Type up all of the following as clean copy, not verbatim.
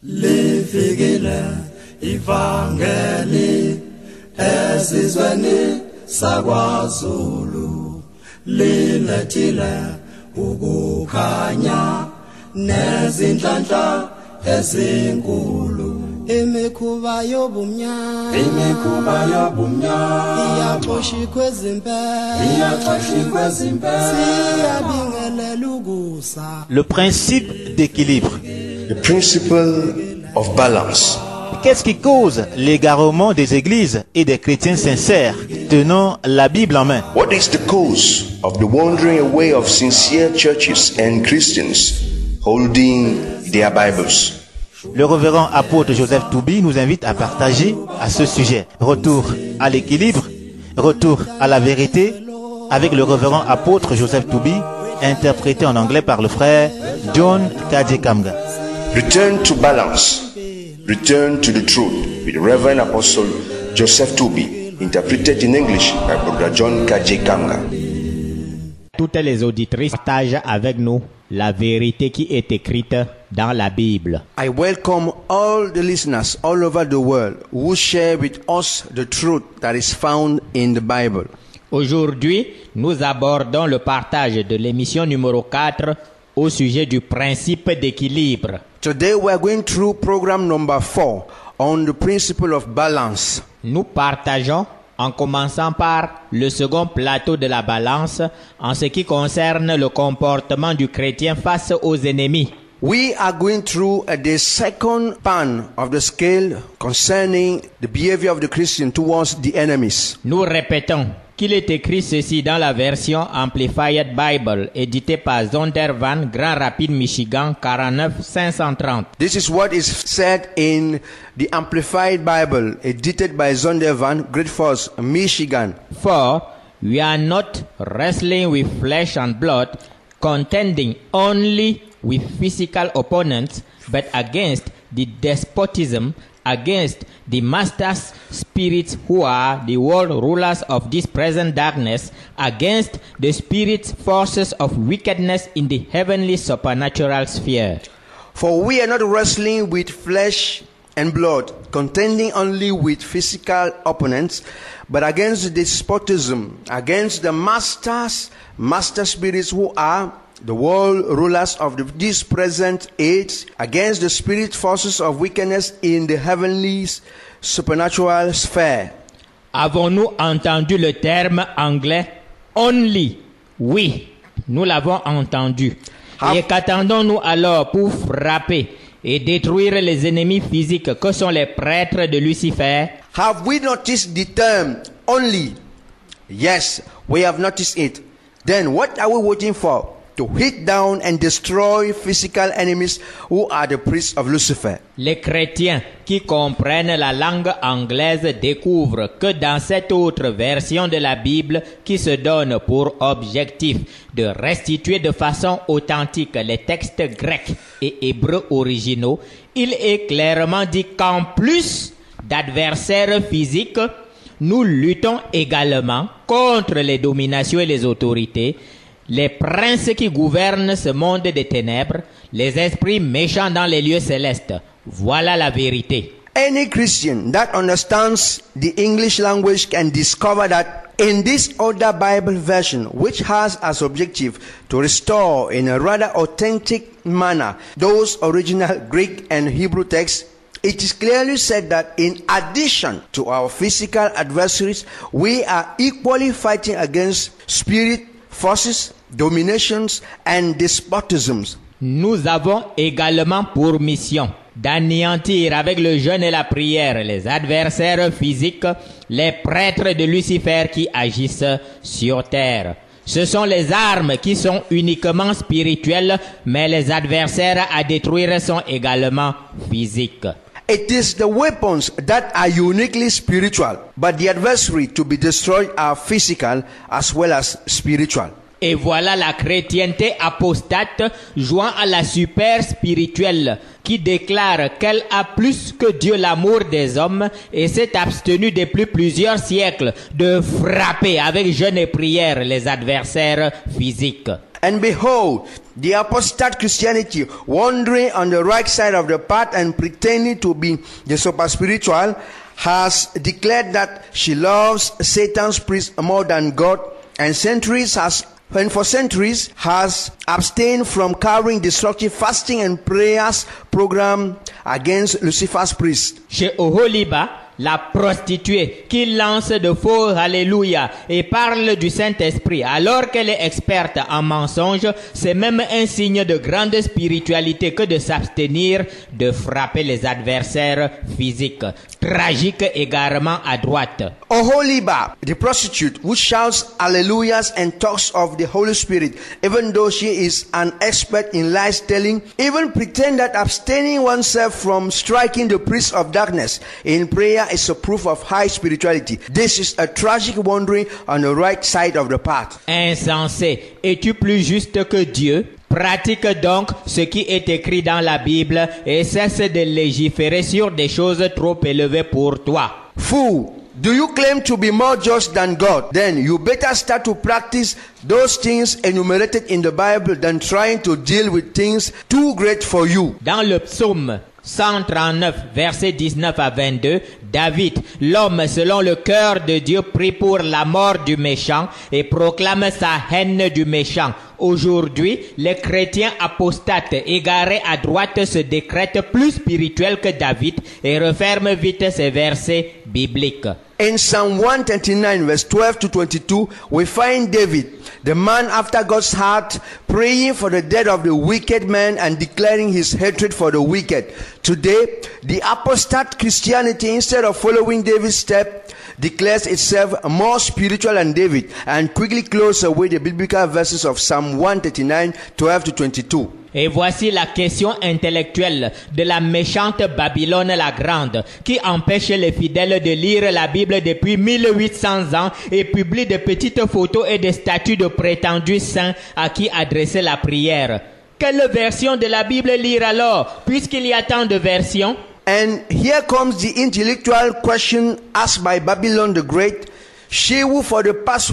lifikile ivangeli ezizweni sakwaZulu lilethile ukukhanya nezinhlanhla ezinkulu imikhuba yobumnyama iyaxoshikwa ezimpe siyabingelela ukusa. Le principe d'équilibre. The principle of balance. Qu'est-ce qui cause l'égarement des églises et des chrétiens sincères tenant la Bible en main? What is the cause of the wandering away of sincere churches and Christians holding their Bibles? Le révérend apôtre Joseph Toubi nous invite à partager à ce sujet. Retour à l'équilibre, retour à la vérité, avec le révérend apôtre Joseph Toubi, interprété en anglais par le frère John Kajekamga. Return to balance, return to the truth, with Reverend Apostle Joseph Toubi, interpreted in English by Brother John Kajekamga. Toutes les auditrices partagent avec nous la vérité qui est écrite dans la Bible. I welcome all the listeners all over the world who share with us the truth that is found in the Bible. Aujourd'hui, nous abordons le partage de l'émission numéro 4 au sujet du principe d'équilibre. Today we are going through program number 4 on the principle of balance. Nous partageons en commençant par le second plateau de la balance en ce qui concerne le comportement du chrétien face aux ennemis. We are going through the second pan of the scale concerning the behavior of the Christian towards the enemies. Nous répétons qu'il est écrit ceci dans la version Amplified Bible, éditée par Zondervan, Grand Rapids, Michigan, 49 530. This is what is said in the Amplified Bible, edited by Zondervan, Great Falls, Michigan. For we are not wrestling with flesh and blood, contending only with physical opponents, but against the despotism, against the masters spirits who are the world rulers of this present darkness, against the spirit forces of wickedness in the heavenly supernatural sphere. For we are not wrestling with flesh and blood, contending only with physical opponents, but against the despotism, against the master spirits who are the world rulers of this present age, against the spirit forces of wickedness in the heavenly supernatural sphere. Avons-nous entendu le terme anglais only? Oui, nous l'avons entendu. Et qu'attendons-nous alors pour frapper et détruire les ennemis physiques que sont les prêtres de Lucifer? Have we noticed the term only? Yes, we have noticed it. Then what are we waiting for? To hit down and destroy physical enemies who are the priests of Lucifer. Les chrétiens qui comprennent la langue anglaise découvrent que dans cette autre version de la Bible qui se donne pour objectif de restituer de façon authentique les textes grecs et hébreux originaux, il est clairement dit qu'en plus d'adversaires physiques, nous luttons également contre les dominations et les autorités, les princes qui gouvernent ce monde des ténèbres, les esprits méchants dans les lieux célestes. Voilà la vérité. Any Christian that understands the English language can discover that in this older Bible version, which has as objective to restore in a rather authentic manner those original Greek and Hebrew texts, it is clearly said that in addition to our physical adversaries, we are equally fighting against spirit forces, dominations and despotisms. Nous avons également pour mission d'anéantir avec le jeûne et la prière les adversaires physiques, les prêtres de Lucifer qui agissent sur terre. Ce sont les armes qui sont uniquement spirituelles, mais les adversaires à détruire sont également physiques. It is the weapons that are uniquely spiritual, but the adversary to be destroyed are physical as well as spiritual. Et voilà la chrétienté apostate jouant à la super spirituelle qui déclare qu'elle a plus que Dieu l'amour des hommes et s'est abstenue depuis plusieurs siècles de frapper avec jeûne et prière les adversaires physiques. And behold, the apostate Christianity, wandering on the right side of the path and pretending to be the super spiritual, has declared that she loves Satan's priest more than God, and for centuries has abstained from carrying destructive fasting and prayers program against Lucifer's priest. Chez Oholiba, la prostituée qui lance de faux alléluia et parle du Saint-Esprit alors qu'elle est experte en mensonges, c'est même un signe de grande spiritualité que de s'abstenir de frapper les adversaires physiques. Tragique égarement à droite. Oholiba, the prostitute who shouts hallelujahs and talks of the Holy Spirit, even though she is an expert in lies telling, even pretend that abstaining oneself from striking the priest of darkness in prayer is a proof of high spirituality. This is a tragic wandering on the right side of the path. Insensé, es-tu plus juste que Dieu? Pratique donc ce qui est écrit dans la Bible et cesse de légiférer sur des choses trop élevées pour toi. Fool, do you claim to be more just than God? Then you better start to practice those things enumerated in the Bible than trying to deal with things too great for you. Dans le psaume 139, versets 19 à 22, David, l'homme selon le cœur de Dieu, prie pour la mort du méchant et proclame sa haine du méchant. Aujourd'hui, les chrétiens apostates égarés à droite se décrètent plus spirituels que David et referment vite ces versets bibliques. In Psalm 139, verse 12 to 22, we find David, the man after God's heart, praying for the death of the wicked man and declaring his hatred for the wicked. Today, the apostate Christianity, instead of following David's step, declares itself more spiritual than David and quickly closes away the biblical verses of Psalm 139, 12 to 22. Et voici la question intellectuelle de la méchante Babylone la Grande, qui empêche les fidèles de lire la Bible depuis 1800 ans et publie de petites photos et des statues de prétendus saints à qui adresser la prière. Quelle version de la Bible lire alors, puisqu'il y a tant de versions? And here comes the intellectual question asked by Babylon the Great, she who for the past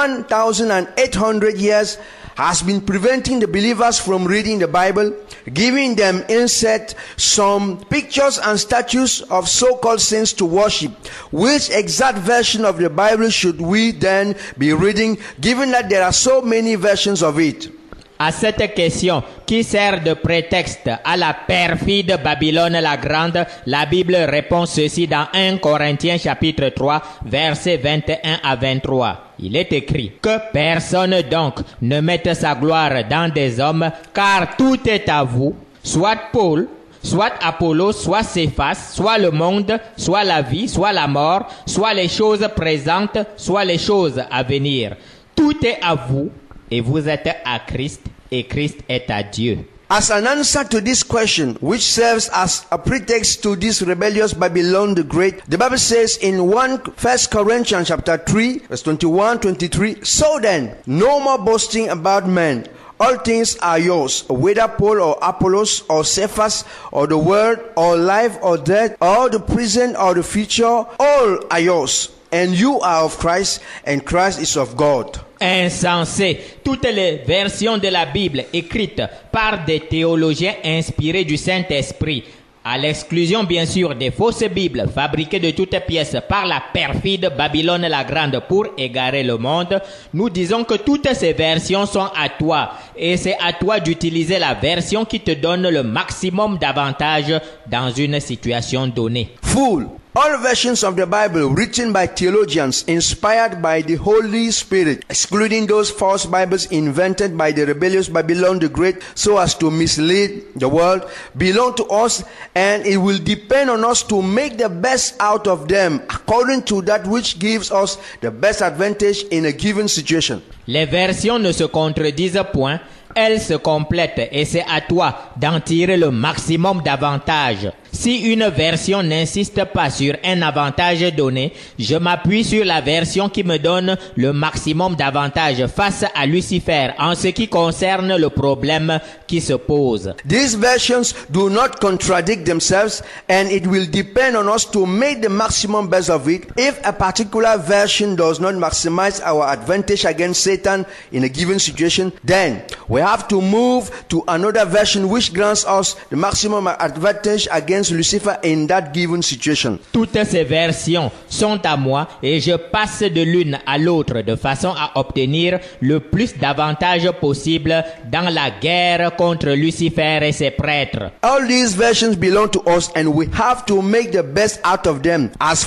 1,800 years has been preventing the believers from reading the Bible, giving them instead some pictures and statues of so-called saints to worship. Which exact version of the Bible should we then be reading, given that there are so many versions of it? À cette question, qui sert de prétexte à la perfide Babylone la Grande, la Bible répond ceci dans 1 Corinthiens chapitre 3, versets 21 à 23. Il est écrit que personne donc ne mette sa gloire dans des hommes, car tout est à vous, soit Paul, soit Apollos, soit Céphas, soit le monde, soit la vie, soit la mort, soit les choses présentes, soit les choses à venir. Tout est à vous, et vous êtes à Christ, et Christ est à Dieu. As an answer to this question, which serves as a pretext to this rebellious Babylon the Great, the Bible says in 1 Corinthians chapter 3, verse 21-23, so then, no more boasting about men. All things are yours, whether Paul or Apollos or Cephas or the word or life or death or the present or the future, all are yours. And you are of Christ, and Christ is of God. Insensé, toutes les versions de la Bible écrites par des théologiens inspirés du Saint-Esprit, à l'exclusion bien sûr des fausses Bibles fabriquées de toutes pièces par la perfide Babylone la Grande pour égarer le monde, nous disons que toutes ces versions sont à toi et c'est à toi d'utiliser la version qui te donne le maximum d'avantages dans une situation donnée. Fool! All versions of the Bible written by theologians inspired by the Holy Spirit, excluding those false Bibles invented by the rebellious Babylon the Great so as to mislead the world, belong to us, and it will depend on us to make the best out of them according to that which gives us the best advantage in a given situation. Les versions ne se contredisent point. Elles se complètent et c'est à toi d'en tirer le maximum d'avantages. Si une version n'insiste pas sur un avantage donné, je m'appuie sur la version qui me donne le maximum d'avantages face à Lucifer en ce qui concerne le problème qui se pose. These versions do not contradict themselves, and it will depend on us to make the maximum best of it. If a particular version does not maximize our advantage against Satan in a given situation, then we have to move to another version which grants us the maximum advantage against Lucifer in that given situation. Toutes ces versions sont à moi et je passe de l'une à l'autre de façon à obtenir le plus d'avantages possible dans la guerre contre Lucifer et ses prêtres. All these versions belong to us, and we have to make the best out of them. As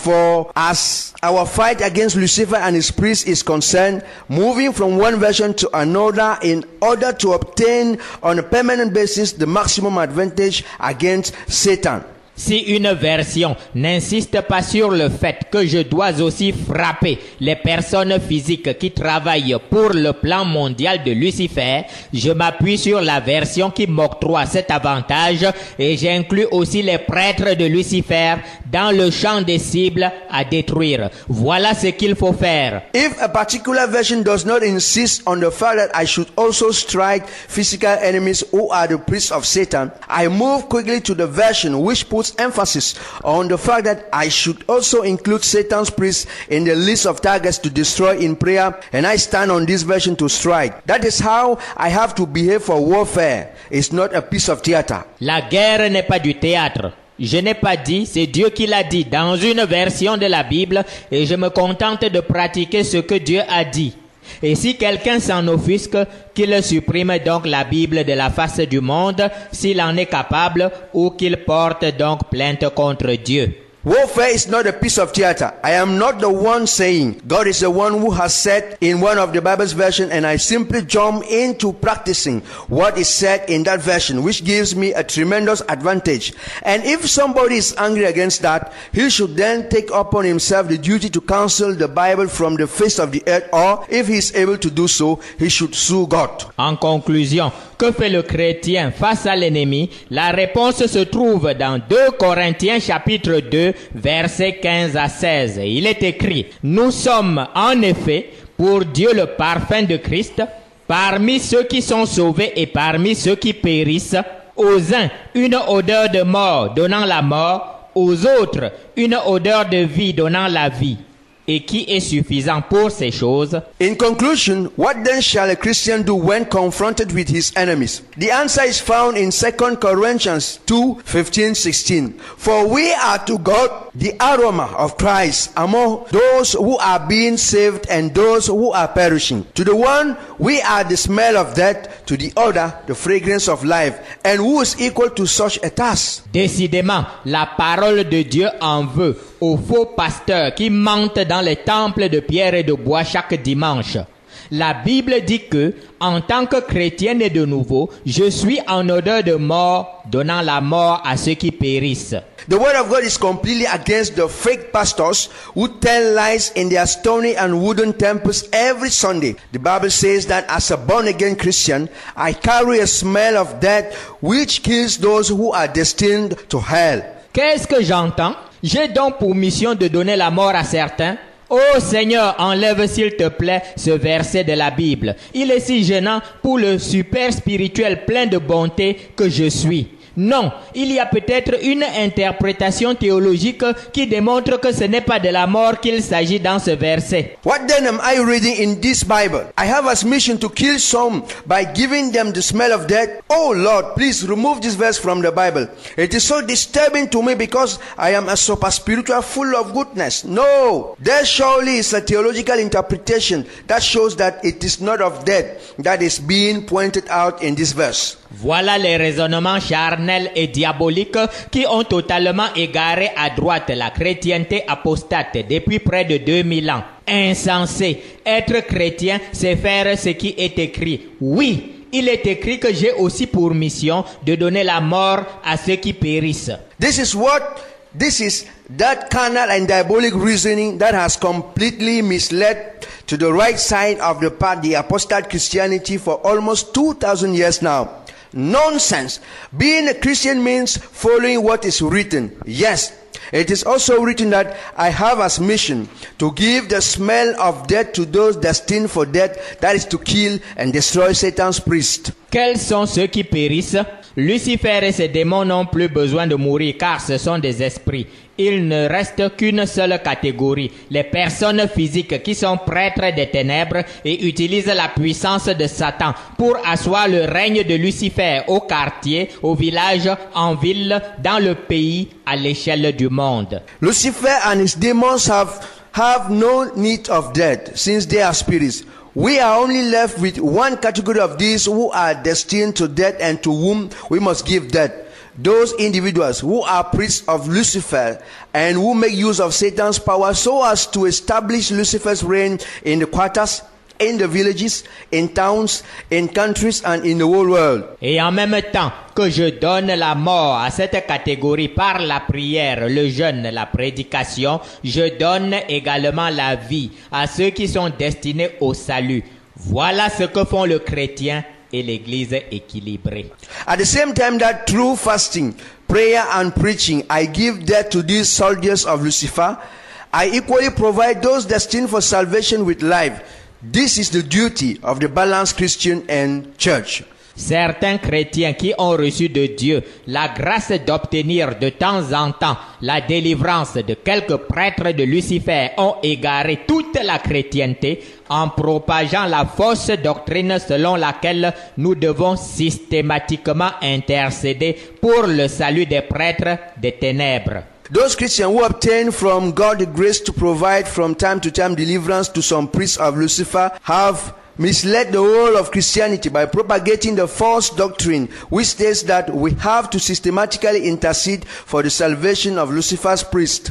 our fight against Lucifer and his priests is concerned, moving from one version to another in order to obtain on a permanent basis the maximum advantage against Satan. Si une version n'insiste pas sur le fait que je dois aussi frapper les personnes physiques qui travaillent pour le plan mondial de Lucifer, je m'appuie sur la version qui m'octroie cet avantage et j'inclus aussi les prêtres de Lucifer dans le champ des cibles à détruire. Voilà ce qu'il faut faire. If a particular version does not insist on the fact that I should also strike physical enemies who are the priests of Satan, I move quickly to the version which puts emphasis on the fact that I should also include Satan's priests in the list of targets to destroy in prayer, and I stand on this version to strike. That is how I have to behave for warfare. It's not a piece of theater. La guerre n'est pas du théâtre. Je n'ai pas dit, c'est Dieu qui l'a dit dans une version de la Bible et je me contente de pratiquer ce que Dieu a dit. Et si quelqu'un s'en offusque, qu'il supprime donc la Bible de la face du monde, s'il en est capable, ou qu'il porte donc plainte contre Dieu. Warfare is not a piece of theater. I am not the one saying. God is the one who has said in one of the Bible's version, and I simply jump into practicing what is said in that version, which gives me a tremendous advantage. And if somebody is angry against that, he should then take upon himself the duty to cancel the Bible from the face of the earth, or if he is able to do so, he should sue God. En conclusion, que fait le chrétien face à l'ennemi? La réponse se trouve dans 2 Corinthiens chapitre 2, versets 15 à 16. Il est écrit: nous sommes en effet pour Dieu le parfum de Christ, parmi ceux qui sont sauvés et parmi ceux qui périssent. Aux uns, une odeur de mort donnant la mort, aux autres, une odeur de vie donnant la vie. Et qui est suffisant pour ces choses? In conclusion, what then shall a Christian do when confronted with his enemies? The answer is found in 2 Corinthians 2:15-16. For we are to God the aroma of Christ among those who are being saved and those who are perishing. To the one, we are the smell of death, to the other, the fragrance of life. And who is equal to such a task? Décidément, la parole de Dieu en veut aux faux pasteurs qui mentent dans les temples de pierre et de bois chaque dimanche. La Bible dit que, en tant que chrétien né de nouveau, je suis en odeur de mort, donnant la mort à ceux qui périssent. The word of God is completely against the fake pastors who tell lies in their stony and wooden temples every Sunday. The Bible says that as a born-again Christian, I carry a smell of death which kills those who are destined to hell. Qu'est-ce que j'entends? J'ai donc pour mission de donner la mort à certains. Oh Seigneur, enlève s'il te plaît ce verset de la Bible. Il est si gênant pour le super spirituel plein de bonté que je suis. Non, il y a peut-être une interprétation théologique qui démontre que ce n'est pas de la mort qu'il s'agit dans ce verset. What then am I reading in this Bible? I have as mission to kill some by giving them the smell of death. Oh Lord, please remove this verse from the Bible. It is so disturbing to me because I am a super spiritual full of goodness. No, there surely is a theological interpretation that shows that it is not of death that is being pointed out in this verse. Voilà les raisonnements charnels et diaboliques qui ont totalement égaré à droite la chrétienté apostate depuis près de 2000 ans. Insensé, être chrétien, c'est faire ce qui est écrit. Oui, il est écrit que j'ai aussi pour mission de donner la mort à ceux qui périssent. This is that carnal and diabolic reasoning that has completely misled to the right side of the path the apostate Christianity for almost 2,000 years now. Nonsense. Being a Christian means following what is written. Yes. It is also written that I have as mission to give the smell of death to those destined for death, that is to kill and destroy Satan's priest. Quels sont ceux qui périssent? Lucifer et ses démons n'ont plus besoin de mourir car ce sont des esprits. Il ne reste qu'une seule catégorie, les personnes physiques qui sont prêtres des ténèbres et utilisent la puissance de Satan pour asseoir le règne de Lucifer au quartier, au village, en ville, dans le pays, à l'échelle du monde. Lucifer and his demons have no need of death, since they are spirits. We are only left with one category of these who are destined to death and to whom we must give death. Those individuals who are priests of Lucifer and who make use of Satan's power so as to establish Lucifer's reign in the quarters, in the villages, in towns, in countries and in the whole world. Et en même temps que je donne la mort à cette catégorie par la prière, le jeûne, la prédication, je donne également la vie à ceux qui sont destinés au salut. Voilà ce que font le chrétien et l'Église équilibrée. At the same time that through fasting, prayer and preaching, I give death to these soldiers of Lucifer, I equally provide those destined for salvation with life. This is the duty of the balanced Christian and church. Certains chrétiens qui ont reçu de Dieu la grâce d'obtenir de temps en temps la délivrance de quelques prêtres de Lucifer ont égaré toute la chrétienté en propageant la fausse doctrine selon laquelle nous devons systématiquement intercéder pour le salut des prêtres des ténèbres. Those Christians who obtain from God the grace to provide from time to time deliverance to some priests of Lucifer have misled the whole of Christianity by propagating the false doctrine which states that we have to systematically intercede for the salvation of Lucifer's priest.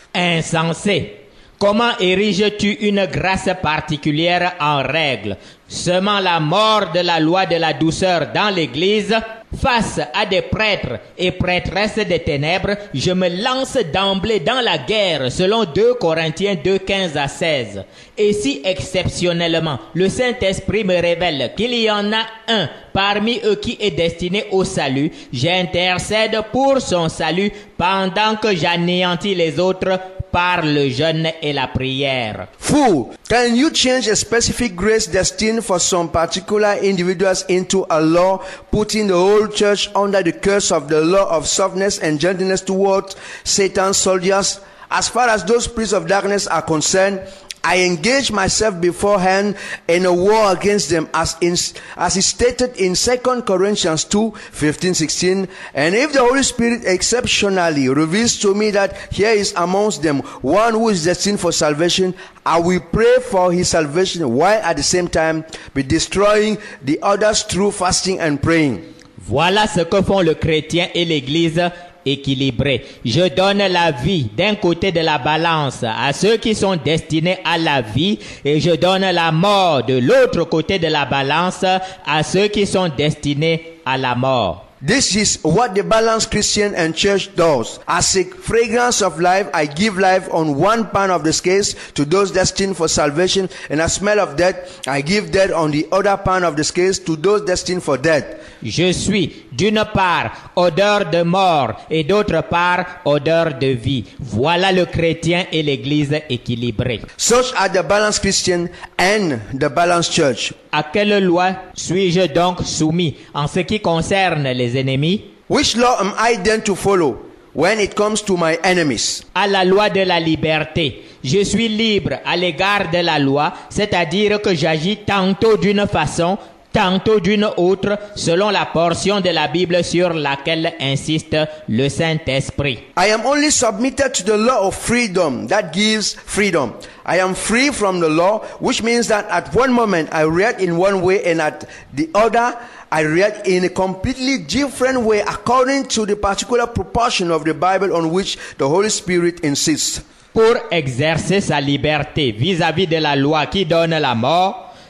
Insensé! Comment ériges-tu une grâce particulière en règle? Semant la mort de la loi de la douceur dans l'Église, face à des prêtres et prêtresses des ténèbres, je me lance d'emblée dans la guerre selon 2 Corinthiens 2:15 à 16. Et si exceptionnellement le Saint-Esprit me révèle qu'il y en a un parmi eux qui est destiné au salut, j'intercède pour son salut pendant que j'anéantis les autres par le jeûne et la prière. Fool, can you change a specific grace destined for some particular individuals into a law, putting the whole church under the curse of the law of softness and gentleness toward Satan's soldiers? As far as those priests of darkness are concerned, I engage myself beforehand in a war against them as is stated in 2 Corinthians 2:15-16. And if the Holy Spirit exceptionally reveals to me that here is amongst them one who is destined for salvation, I will pray for his salvation while at the same time be destroying the others through fasting and praying. Voilà ce que font le chrétien et l'Église équilibré. Je donne la vie d'un côté de la balance à ceux qui sont destinés à la vie et je donne la mort de l'autre côté de la balance à ceux qui sont destinés à la mort. This is what the balanced Christian and church does. As a fragrance of life, I give life on one pan of the scales to those destined for salvation, and a smell of death, I give death on the other pan of the scales to those destined for death. Je suis d'une part odeur de mort et d'autre part odeur de vie. Voilà le chrétien et l'Église équilibrée. Such are the balanced Christian and the balanced church. À quelle loi suis-je donc soumis en ce qui concerne les ennemis? Which law am I then to follow when it comes to my enemies? À la loi de la liberté. Je suis libre à l'égard de la loi, c'est-à-dire que j'agis tantôt d'une façon, tantôt d'une autre, selon la portion de la Bible sur laquelle insiste le Saint-Esprit. I am only submitted to the law of freedom that gives freedom. I am free from the law, which means that at one moment I react in one way and at the other I react in a completely different way according to the particular proportion of the Bible on which the Holy Spirit insists. Pour exercer sa liberté vis-à-vis de la loi qui donne la mort,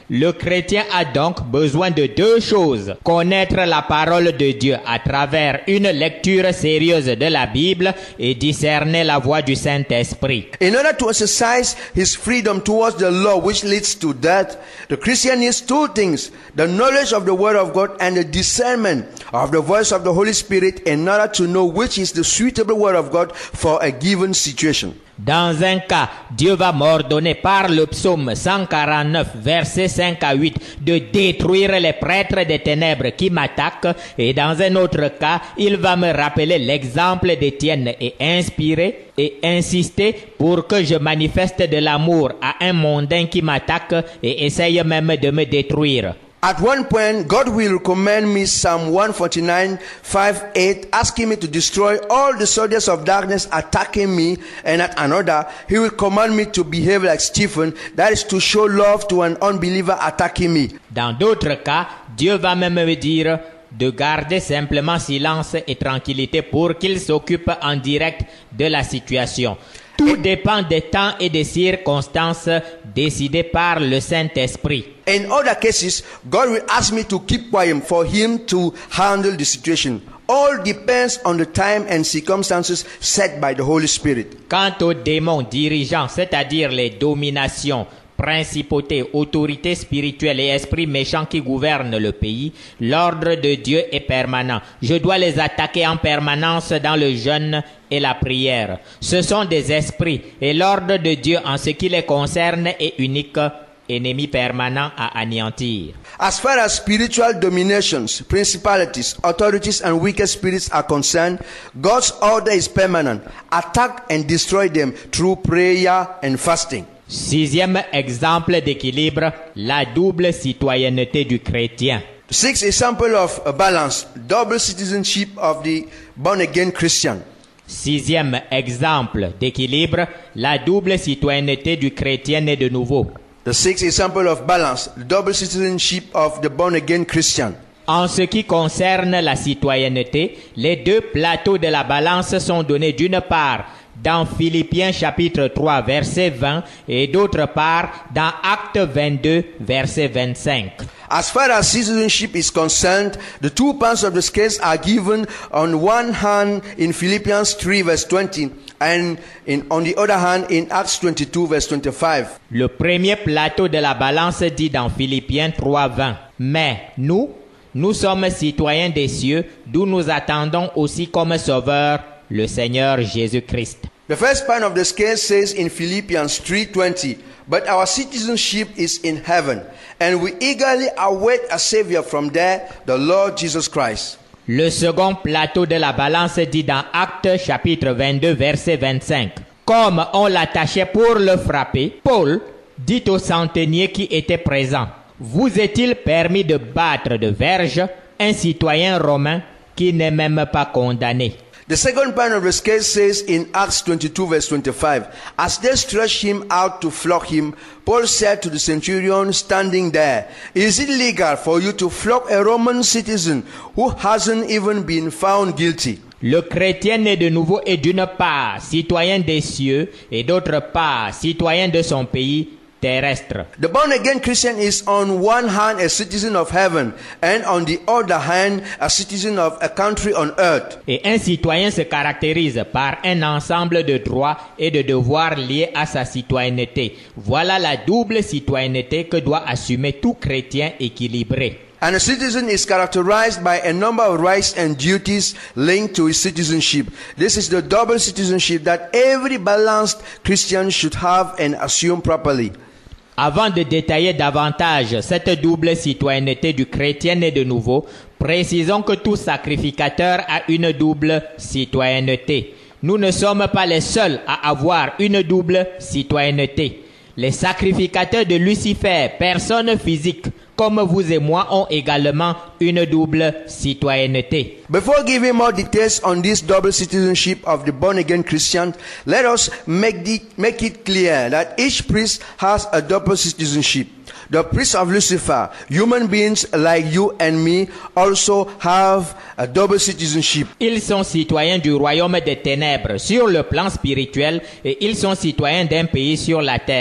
Le chrétien a donc besoin de deux choses. Connaître la parole de Dieu à travers une lecture sérieuse de la Bible et discerner la voix du Saint-Esprit. In order to exercise his freedom towards the law which leads to death, the Christian needs two things: the knowledge of the Word of God and the discernment of the voice of the Holy Spirit in order to know which is the suitable Word of God for a given situation. Dans un cas, Dieu va m'ordonner par le psaume 149, versets 5 à 8, de détruire les prêtres des ténèbres qui m'attaquent, et dans un autre cas, il va me rappeler l'exemple d'Étienne et inspirer et insister pour que je manifeste de l'amour à un mondain qui m'attaque et essaye même de me détruire. At one point, God will recommend me Psalm 149, 5-8, asking me to destroy all the soldiers of darkness attacking me, and at another, He will command me to behave like Stephen, that is to show love to an unbeliever attacking me. Dans d'autres cas, Dieu va même me dire de garder simplement silence et tranquillité pour qu'il s'occupe en direct de la situation. Tout dépend des temps et des circonstances décidées par le Saint-Esprit. In other cases, God will ask me to keep quiet for Him to handle the situation. All depends on the time and circumstances set by the Holy Spirit. Quant aux démons dirigeants, c'est-à-dire les dominations, principautés, autorités spirituelles et esprits méchants qui gouvernent le pays, l'ordre de Dieu est permanent. Je dois les attaquer en permanence dans le jeûne et la prière. Ce sont des esprits et l'ordre de Dieu en ce qui les concerne est unique, ennemi permanent à anéantir. As far as spiritual dominations, principalities, authorities and wicked spirits are concerned, God's order is permanent. Attack and destroy them through prayer and fasting. Sixième exemple d'équilibre, la double citoyenneté du chrétien. Sixth example of a balance, double citizenship of the born-again Christian. Sixième exemple d'équilibre, la double citoyenneté du chrétien né de nouveau. The sixth example of balance, the double citizenship of the born-again Christian. En ce qui concerne la citoyenneté, les deux plateaux de la balance sont donnés d'une part dans Philippiens chapitre 3 verset 20 et d'autre part dans Actes 22 verset 25. As far as citizenship is concerned, the two parts of the scales are given on one hand in Philippians 3 verse 20 and on the other hand in Acts 22 verse 25. Le premier plateau de la balance dit dans Philippiens 3 20. Mais nous sommes citoyens des cieux, d'où nous attendons aussi comme sauveur le Seigneur Jésus-Christ. The first part of the scale says in Philippians 3:20, but our citizenship is in heaven, and we eagerly await a Savior from there, the Lord Jesus Christ. Le second plateau de la balance dit dans Actes chapitre 22 verset 25. Comme on l'attachait pour le frapper, Paul dit au centenier qui était présent, vous est-il permis de battre de verge un citoyen romain qui n'est même pas condamné? The second part of the scale says in Acts 22 verse 25, as they stretched him out to flog him, Paul said to the centurion standing there, is it legal for you to flog a Roman citizen who hasn't even been found guilty? Le chrétien né de nouveau est d'une part citoyen des cieux et d'autre part citoyen de son pays terrestre. The born-again Christian is on one hand a citizen of heaven and on the other hand a citizen of a country on earth. Et un citoyen se caractérise par un ensemble de droits et de devoirs liés à sa citoyenneté. Voilà la double citoyenneté que doit assumer tout chrétien équilibré. And a citizen is characterized by a number of rights and duties linked to his citizenship. This is the double citizenship that every balanced Christian should have and assume properly. Avant de détailler davantage cette double citoyenneté du chrétien né de nouveau, précisons que tout sacrificateur a une double citoyenneté. Nous ne sommes pas les seuls à avoir une double citoyenneté. Les sacrificateurs de Lucifer, personnes physiques, comme vous et moi, ont également une double citoyenneté. Before giving more details on this double citizenship of the born-again Christian, let us make it clear that each priest has a double citizenship. The priests of Lucifer, human beings like you and me, also have a double citizenship. Ils sont citoyens du royaume des ténèbres sur le plan spirituel et ils sont citoyens d'un pays sur la terre.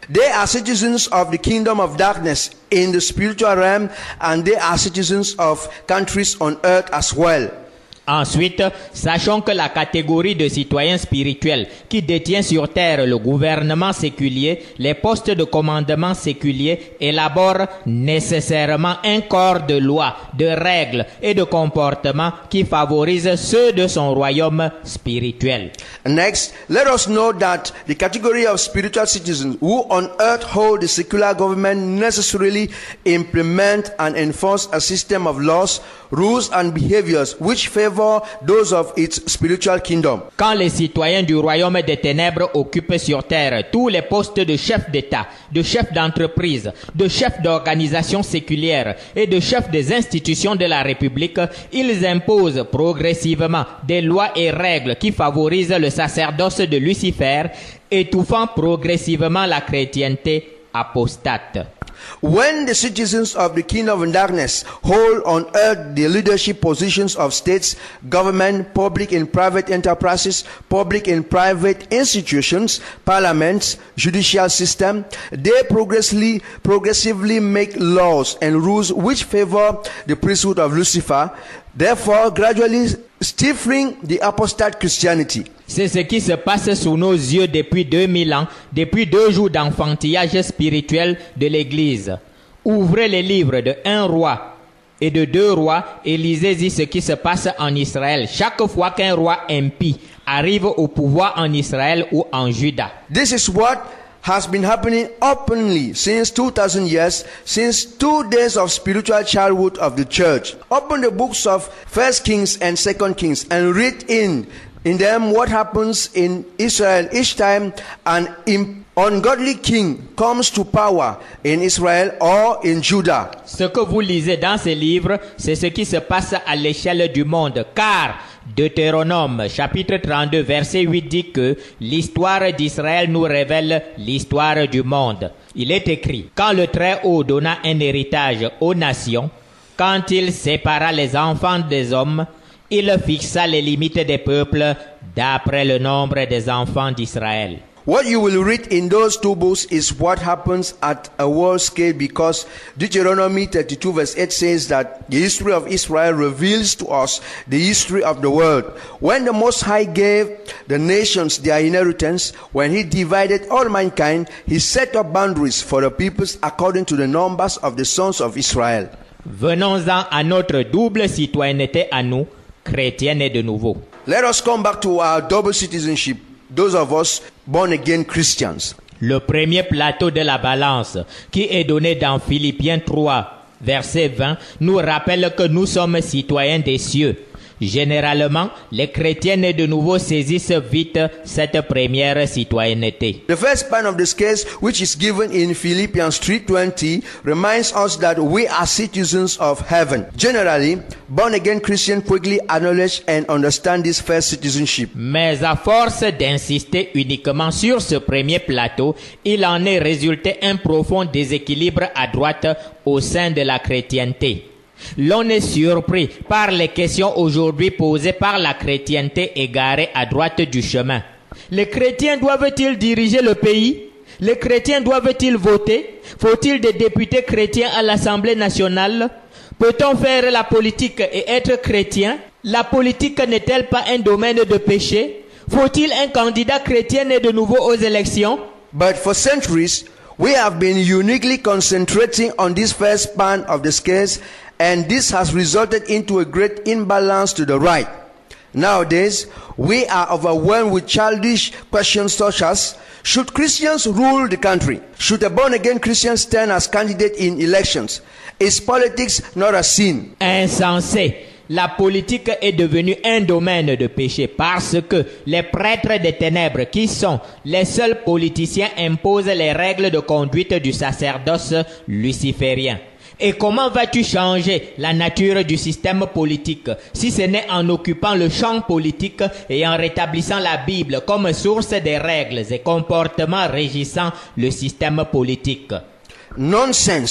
They are citizens of the kingdom of darkness in the spiritual realm, and they are citizens of countries on earth as well. Ensuite, sachons que la catégorie de citoyens spirituels qui détient sur terre le gouvernement séculier, les postes de commandement séculiers, élabore nécessairement un corps de lois, de règles et de comportements qui favorisent ceux de son royaume spirituel. Next, let us know that the category of spiritual citizens who on earth hold the secular government necessarily implement and enforce a system of laws, rules and behaviors which favor those of its spiritual kingdom. Quand les citoyens du royaume des ténèbres occupent sur terre tous les postes de chef d'État, de chef d'entreprise, de chef d'organisation séculière et de chef des institutions de la République, ils imposent progressivement des lois et règles qui favorisent le sacerdoce de Lucifer, étouffant progressivement la chrétienté apostate. When the citizens of the kingdom of darkness hold on earth the leadership positions of states, government, public and private enterprises, public and private institutions, parliaments, judicial system, they progressively make laws and rules which favor the priesthood of Lucifer, therefore gradually stifling the apostate Christianity. C'est ce qui se passe sous nos yeux depuis 2000 ans, depuis 2 jours d'enfantillage spirituel de l'Église. Ouvrez les livres de 1 roi et de 2 rois et lisez-y ce qui se passe en Israël chaque fois qu'un roi impie arrive au pouvoir en Israël ou en Juda. This is what has been happening openly since 2000 years, since 2 days of spiritual childhood of the church. Open the books of 1 Kings and 2 Kings and read in them what happens in Israel each time an ungodly king comes to power in Israel or in Judah. Ce que vous lisez dans ces livres, c'est ce qui se passe à l'échelle du monde, car Deutéronome chapitre 32 verset 8 dit que l'histoire d'Israël nous révèle l'histoire du monde. Il est écrit: quand le Très-Haut donna un héritage aux nations, quand il sépara les enfants des hommes, il fixa les limites des peuples d'après le nombre des enfants d'Israël. What you will read in those 2 books is what happens at a world scale, because Deuteronomy 32 verse 8 says that the history of Israel reveals to us the history of the world. When the Most High gave the nations their inheritance, when he divided all mankind, he set up boundaries for the peoples according to the numbers of the sons of Israel. Venons-en à notre double citoyenneté à nous, chrétiens et de nouveau. Let us come back to our double citizenship, those of us born again Christians. Le premier plateau de la balance, qui est donné dans Philippiens 3, verset 20, nous rappelle que nous sommes citoyens des cieux. Généralement, les chrétiens nés de nouveau saisissent vite cette première citoyenneté. The first part of this case, which is given in Philippians 3:20, reminds us that we are citizens of heaven. Generally, born-again Christians quickly acknowledge and understand this first citizenship. Mais à force d'insister uniquement sur ce premier plateau, il en est résulté un profond déséquilibre à droite au sein de la chrétienté. L'on est surpris par les questions aujourd'hui posées par la chrétienté égarée à droite du chemin. Les chrétiens doivent-ils diriger le pays? Les chrétiens doivent-ils voter? Faut-il des députés chrétiens à l'Assemblée nationale? Peut-on faire la politique et être chrétien? La politique n'est-elle pas un domaine de péché? Faut-il un candidat chrétien né de nouveau aux élections? But for centuries, we have been uniquely concentrating on this first part of the case, and this has resulted into a great imbalance to the right. Nowadays, we are overwhelmed with childish questions such as, should Christians rule the country? Should a born-again Christian stand as candidate in elections? Is politics not a sin? Insensé. La politique est devenue un domaine de péché parce que les prêtres des ténèbres, qui sont les seuls politiciens, imposent les règles de conduite du sacerdoce luciférien. Et comment vas-tu changer la nature du système politique si ce n'est en occupant le champ politique et en rétablissant la Bible comme source des règles et comportements régissant le système politique? Nonsense.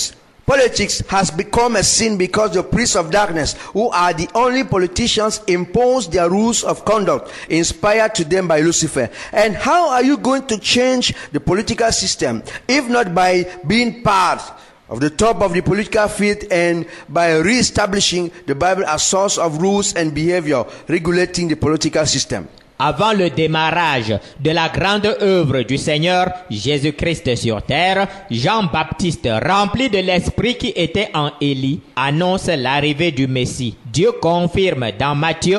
Politics has become a sin because the priests of darkness, who are the only politicians, impose their rules of conduct inspired to them by Lucifer. And how are you going to change the political system if not by being part of the top of the political field and by re-establishing the Bible as source of rules and behavior regulating the political system? Avant le démarrage de la grande œuvre du Seigneur Jésus-Christ sur terre, Jean-Baptiste, rempli de l'esprit qui était en Élie, annonce l'arrivée du Messie. Dieu confirme dans Matthieu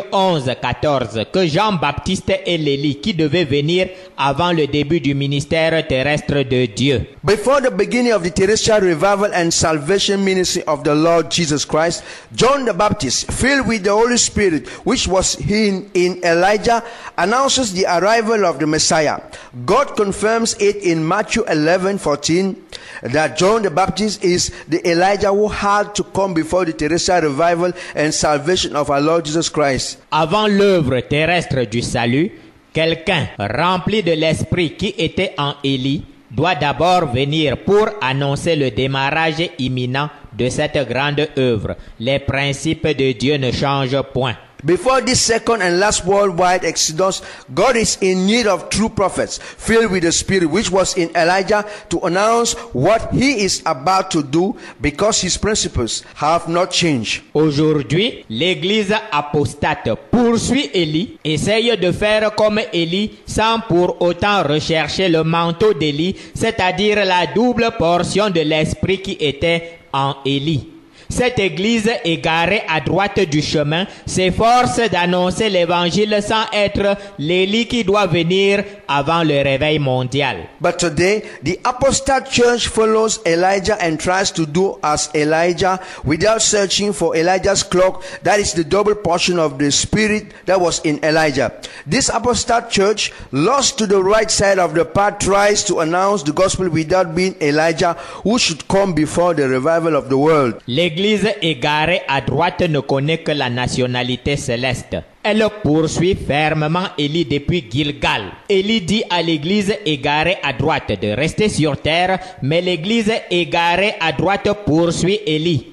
11:14 que Jean-Baptiste est l'Élie qui devait venir avant le début du ministère terrestre de Dieu. Before the beginning of the terrestrial revival and salvation ministry of the Lord Jesus Christ, John the Baptist, filled with the Holy Spirit, which was in Elijah, announces the arrival of the Messiah. God confirms it in Matthew 11:14 that John the Baptist is the Elijah who had to come before the terrestrial revival and salvation of our Lord Jesus Christ. Avant l'œuvre terrestre du salut, quelqu'un rempli de l'esprit qui était en Élie doit d'abord venir pour annoncer le démarrage imminent de cette grande œuvre. Les principes de Dieu ne changent point. Before this second and last worldwide exodus, God is in need of true prophets filled with the Spirit, which was in Elijah, to announce what he is about to do, because his principles have not changed. Aujourd'hui, l'Église apostate poursuit Élie, essaye de faire comme Élie sans pour autant rechercher le manteau d'Élie, c'est-à-dire la double portion de l'esprit qui était en Élie. Cette église égarée à droite du chemin s'efforce d'annoncer l'évangile sans être l'Élie qui doit venir avant le réveil mondial. But today, the apostate church follows Elijah and tries to do as Elijah without searching for Elijah's cloak, that is the double portion of the Spirit that was in Elijah. This apostate church, lost to the right side of the path, tries to announce the gospel without being Elijah, who should come before the revival of the world. L'Église égarée à droite ne connaît que la nationalité céleste. Elle poursuit fermement Élie depuis Gilgal. Élie dit à l'Église égarée à droite de rester sur terre, mais l'Église égarée à droite poursuit Élie.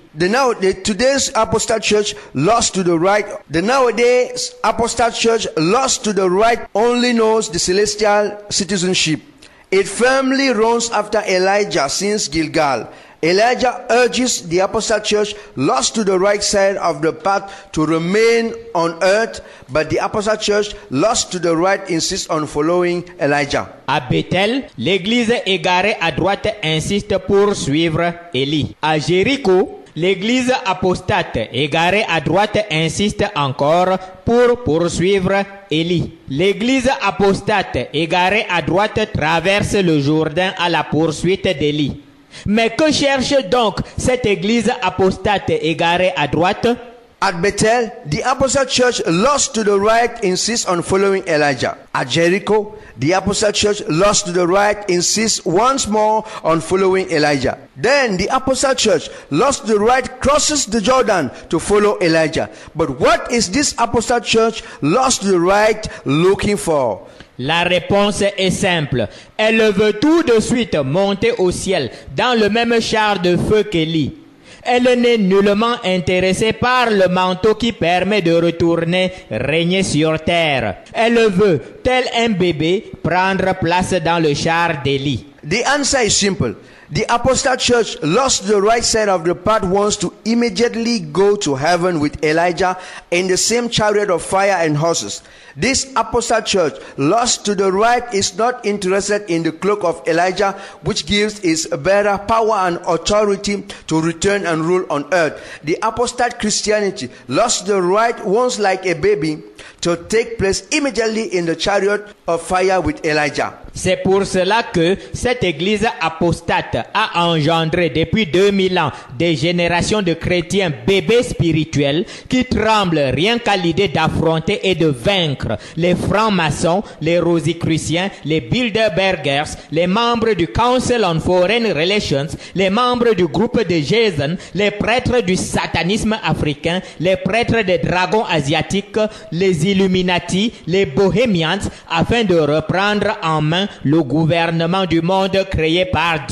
Today's apostate church lost to the right. The nowadays apostate church lost to the right only knows the celestial citizenship. It firmly runs after Elijah since Gilgal. Elijah urges the apostate church lost to the right side of the path to remain on earth, but the apostate church lost to the right insists on following Elijah. À Bethel, l'église égarée à droite insiste pour suivre Élie. À Jéricho, l'église apostate égarée à droite insiste encore pour poursuivre Élie. L'église apostate égarée à droite traverse le Jourdain à la poursuite d'Élie. Mais que cherche donc cette église apostate égarée à droite? At Bethel, the apostate church lost to the right insists on following Elijah. At Jericho, the apostate church lost to the right insists once more on following Elijah. Then the apostate church lost to the right crosses the Jordan to follow Elijah. But what is this apostate church lost to the right looking for? La réponse est simple. Elle veut tout de suite monter au ciel dans le même char de feu qu'Élie. Elle n'est nullement intéressée par le manteau qui permet de retourner régner sur terre. Elle veut, tel un bébé, prendre place dans le char d'Élie. The answer is simple. The apostate church lost the right side of the path wants to immediately go to heaven with Elijah in the same chariot of fire and horses. This apostate church lost to the right is not interested in the cloak of Elijah, which gives its bearer power and authority to return and rule on earth. The apostate Christianity lost the right wants, like a baby, to take place immediately in the chariot of fire with Elijah. C'est pour cela que cette église apostate a engendré depuis 2000 ans des générations de chrétiens bébés spirituels qui tremblent rien qu'à l'idée d'affronter et de vaincre les francs-maçons, les rosicruciens, les Bilderbergers, les membres du Council on Foreign Relations, les membres du groupe de Jason, les prêtres du satanisme africain, les prêtres des dragons asiatiques, les Illuminati, les Bohemians, afin de reprendre en main le gouvernement du monde créé par Dieu.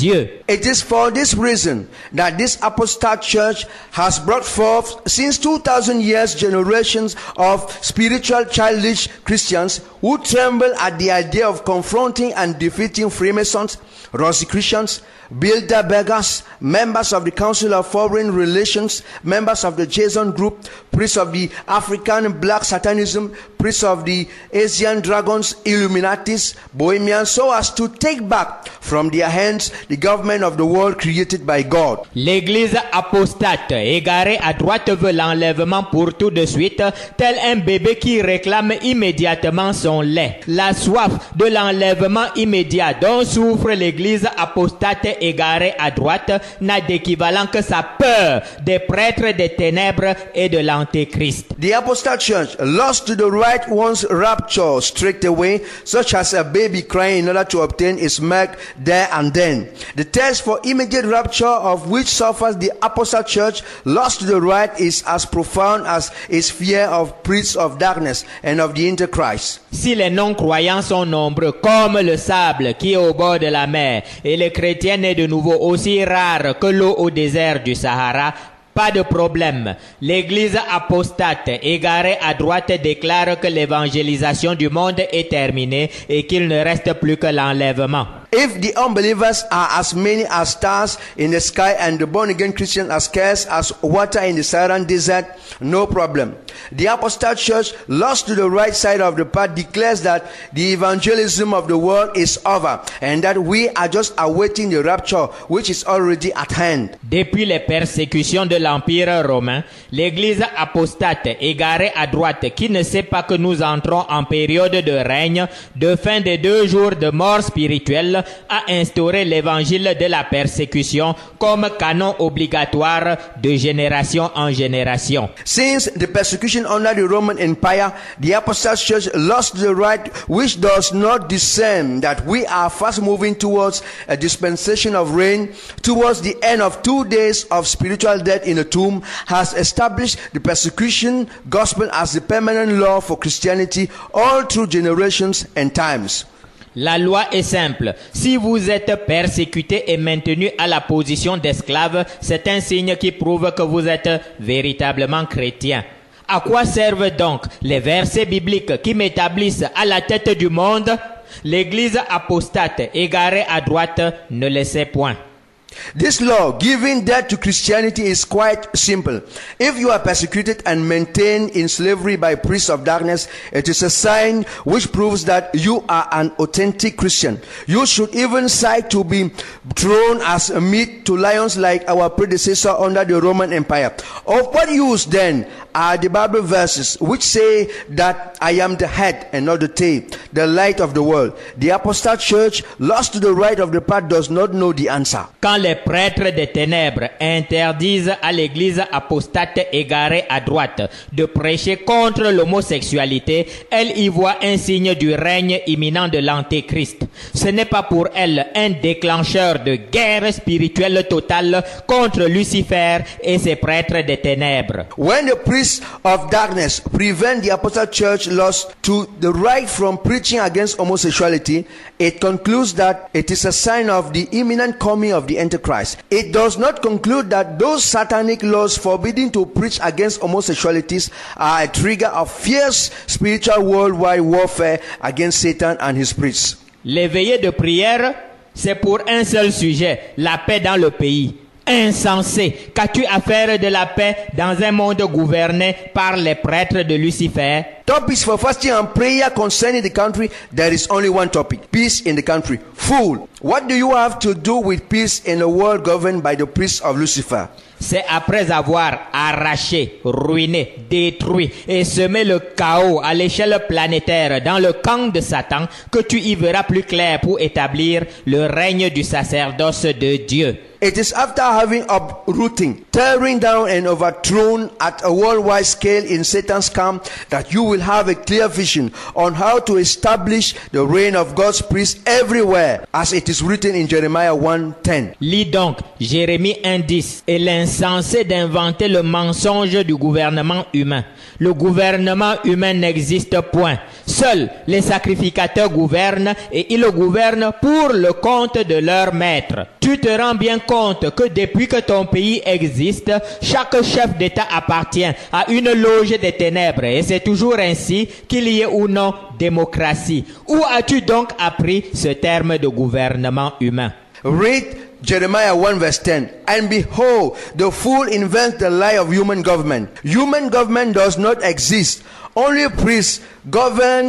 It is for this reason that this apostate church has brought forth since 2000 years generations of spiritual childish Christians who tremble at the idea of confronting and defeating Freemasons, Rosicrucians, Bilderbergers, members of the Council of Foreign Relations, members of the Jason Group, priests of the African Black Satanism, priests of the Asian Dragons, Illuminatis, Bohemians, so as to take back from their hands the government of the world created by God. L'église apostate, égarée à droite, veut l'enlèvement pour tout de suite, tel un bébé qui réclame immédiatement son lait. La soif de l'enlèvement immédiat dont souffre l'église apostate égarée à droite n'a d'équivalent que sa peur des prêtres des ténèbres et de l'antéchrist. The apostate church lost to the right one's rapture straight away, such as a baby crying in order to obtain its milk there and then. The test for immediate rapture of which suffers the apostate church lost to the right is as profound as its fear of priests of darkness and of the Antichrist. Si les non-croyants sont nombreux comme le sable qui est au bord de la mer et les chrétiens nés de nouveau aussi rares que l'eau au désert du Sahara, pas de problème. L'église apostate égarée à droite déclare que l'évangélisation du monde est terminée et qu'il ne reste plus que l'enlèvement. If the unbelievers are as many as stars in the sky and the born-again Christians as scarce as water in the Saharan desert, no problem. The apostate church, lost to the right side of the path, declares that the evangelism of the world is over and that we are just awaiting the rapture which is already at hand. Depuis les persécutions de l'Empire romain, l'église apostate égarée à droite qui ne sait pas que nous entrons en période de règne, de fin des 2 jours de mort spirituelle, a instauré l'évangile de la persécution comme canon obligatoire de génération en génération. Since the persecution under the Roman Empire, the apostate church lost the right, which does not discern that we are fast moving towards a dispensation of reign, towards the end of 2 days of spiritual death in a tomb, has established the persecution gospel as the permanent law for Christianity all through generations and times. La loi est simple. Si vous êtes persécuté et maintenu à la position d'esclave, c'est un signe qui prouve que vous êtes véritablement chrétien. À quoi servent donc les versets bibliques qui m'établissent à la tête du monde? L'église apostate égarée à droite ne le sait point. This law giving death to Christianity is quite simple. If you are persecuted and maintained in slavery by priests of darkness, it is a sign which proves that you are an authentic Christian. You should even seek to be thrown as a meat to lions like our predecessor under the Roman Empire. Of what use then are the Bible verses which say that I am the head and not the tail, the light of the world? The apostate church, lost to the right of the path, does not know the answer. Quand les prêtres des ténèbres interdisent à l'église apostate égarée à droite de prêcher contre l'homosexualité, elle y voit un signe du règne imminent de l'antéchrist. Ce n'est pas pour elle un déclencheur de guerre spirituelle totale contre Lucifer et ses prêtres des ténèbres. When the priests of darkness prevent the apostate church lost to the right from preaching against homosexuality, it concludes that it is a sign of the imminent coming of the Antichrist. It does not conclude that those satanic laws forbidding to preach against homosexualities are a trigger of fierce spiritual worldwide warfare against Satan and his priests. Les veillées de prière, c'est pour un seul sujet, la paix dans le pays. Insensé, qu'as-tu à faire de la paix dans un monde gouverné par les prêtres de Lucifer? Topics for fasting and prayer concerning the country, there is only one topic: peace in the country. Fool, what do you have to do with peace in a world governed by the priests of Lucifer? C'est après avoir arraché, ruiné, détruit et semé le chaos à l'échelle planétaire dans le camp de Satan que tu y verras plus clair pour établir le règne du sacerdoce de Dieu. It is after having uprooting, tearing down and overthrown at a worldwide scale in Satan's camp that you will have a clear vision on how to establish the reign of God's priests everywhere, as it is written in Jeremiah 1:10. Lis donc Jérémie 1:10 et l'insensé d'inventer le mensonge du gouvernement humain. Le gouvernement humain n'existe point. Seuls les sacrificateurs gouvernent et ils gouvernent pour le compte de leur maître. Tu te rends bien compte que depuis que ton pays existe, chaque chef d'État appartient à une loge des ténèbres et c'est toujours ainsi qu'il y ait ou non démocratie. Où as-tu donc appris ce terme de gouvernement humain? Read Jeremiah 1 verse 10. And behold, the fool invents the lie of human government. Human government does not exist. Only priests govern,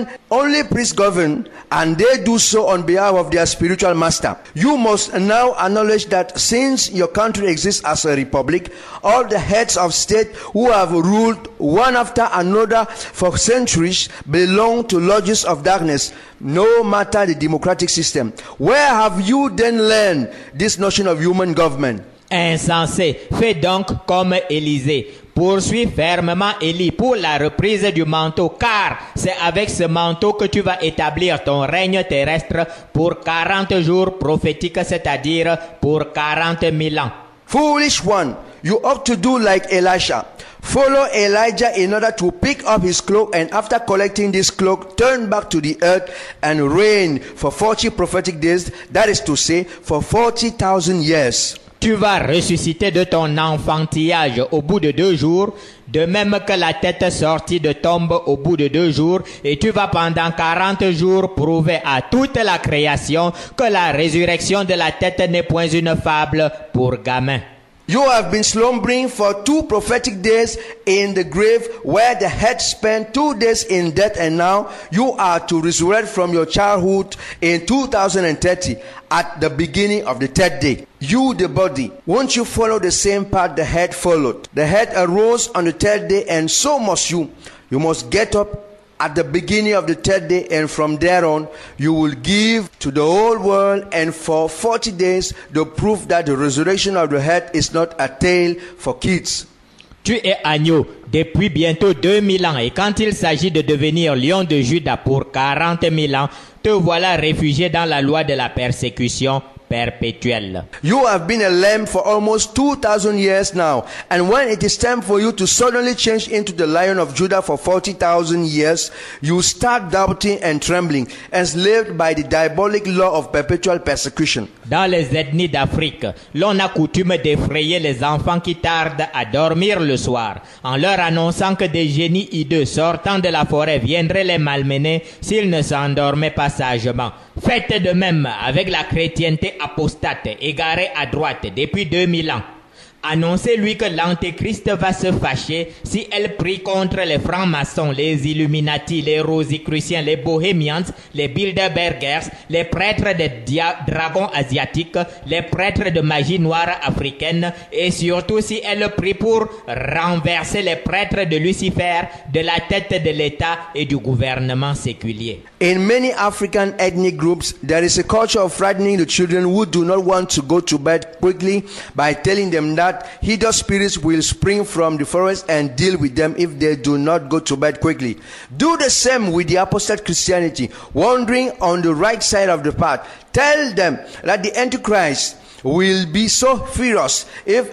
and they do so on behalf of their spiritual master. You must now acknowledge that since your country exists as a republic, all the heads of state who have ruled one after another for centuries belong to lodges of darkness, no matter the democratic system. Where have you then learned this notion of human government? Insensé, fais donc comme Élisée. Poursuis fermement Élie pour la reprise du manteau, car c'est avec ce manteau que tu vas établir ton règne terrestre pour 40 jours prophétiques, c'est-à-dire pour 40 000 ans. Foolish one, you ought to do like Elisha. Follow Elijah in order to pick up his cloak, and after collecting this cloak, turn back to the earth and reign for 40 prophetic days, that is to say, for 40,000 years. Tu vas ressusciter de ton enfantillage au bout de 2 jours, de même que la tête sortie de tombe au bout de 2 jours, et tu vas pendant 40 jours prouver à toute la création que la résurrection de la tête n'est point une fable pour gamins. You have been slumbering for 2 prophetic days in the grave, where the head spent 2 days in death, and now you are to resurrect from your childhood in 2030 at the beginning of the 3rd day. You, the body, won't you follow the same path the head followed? The head arose on the 3rd day, and so must you. You must get up at the beginning of the 3rd day, and from there on you will give to the whole world and for 40 days the proof that the resurrection of the head is not a tale for kids. Tu es agneau depuis bientôt 2000 ans, et quand il s'agit de devenir lion de Juda pour 40 000 ans, te voilà réfugié dans la loi de la persécution perpétuelle. You have been a lamb for almost 2,000 years now, and when it is time for you to suddenly change into the Lion of Judah for 40,000 years, you start doubting and trembling, enslaved by the diabolic law of perpetual persecution. Dans les ethnies d'Afrique, l'on a coutume d'effrayer les enfants qui tardent à dormir le soir, en leur annonçant que des génies hideux sortant de la forêt viendraient les malmener s'ils ne s'endormaient pas sagement. Faites de même avec la chrétienté apostate, égarée à droite depuis 2000 ans. Annoncez-lui que l'Antéchrist va se fâcher si elle prie contre les francs-maçons, les Illuminati, les Rosicruciens, les Bohemians, les Bilderbergers, les prêtres des dragons asiatiques, les prêtres de magie noire africaine, et surtout si elle prie pour renverser les prêtres de Lucifer de la tête de l'État et du gouvernement séculier. In many African ethnic groups, there is a culture of frightening the children who do not want to go to bed quickly by telling them that hideous spirits will spring from the forest and deal with them if they do not go to bed quickly. Do the same with the apostate Christianity, wandering on the right side of the path. Tell them that the Antichrist will be so furious if